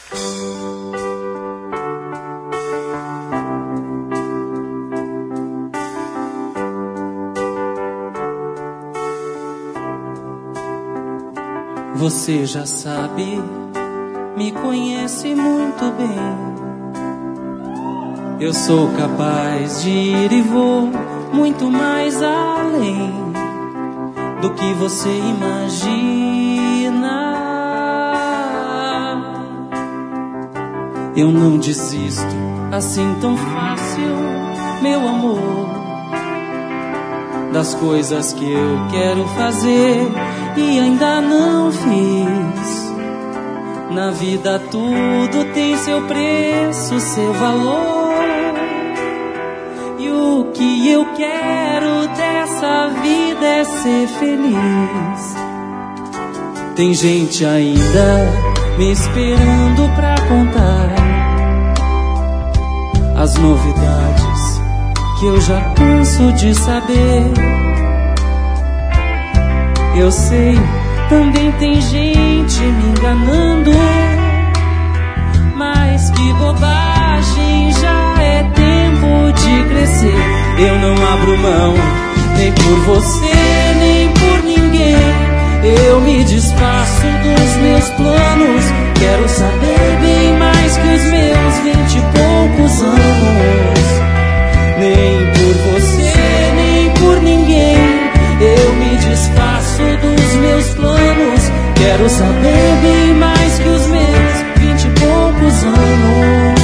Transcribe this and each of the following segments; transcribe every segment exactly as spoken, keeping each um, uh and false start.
Você já sabe, me conhece muito bem. Eu sou capaz de ir e vou muito mais além do que você imagina. Eu não desisto assim tão fácil, meu amor, das coisas que eu quero fazer e ainda não fiz. Na vida tudo tem seu preço, seu valor. E o que eu quero dessa vida é ser feliz. Tem gente ainda me esperando pra contar as novidades que eu já canso de saber. Eu sei, também tem gente me enganando, mas que bobagem, já é tempo de crescer. Eu não abro mão, nem por você, nem por ninguém. Eu me desfaço dos meus planos, quero saber bem mais que os meus vinte e poucos anos. Nem por você, nem por ninguém. Eu me desfaço dos meus planos, quero saber bem mais que os meus vinte e poucos anos.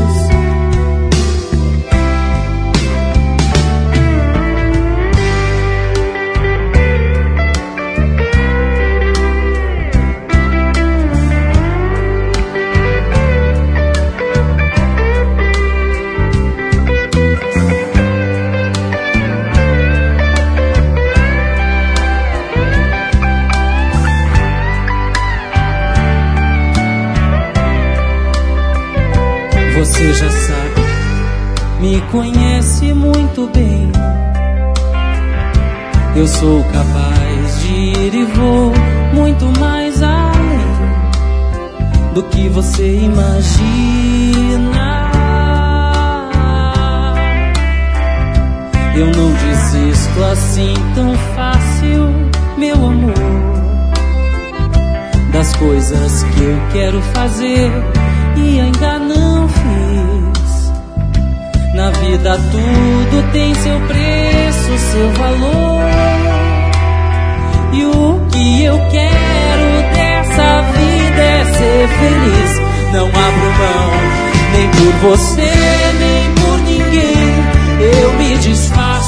Você já sabe, me conhece muito bem. Eu sou capaz de ir e vou muito mais além do que você imagina. Eu não desisto assim tão fácil, meu amor, das coisas que eu quero fazer e ainda não fiz. Na vida tudo tem seu preço, seu valor. E o que eu quero dessa vida é ser feliz. Não abro mão, nem por você, nem por ninguém. Eu me desfaço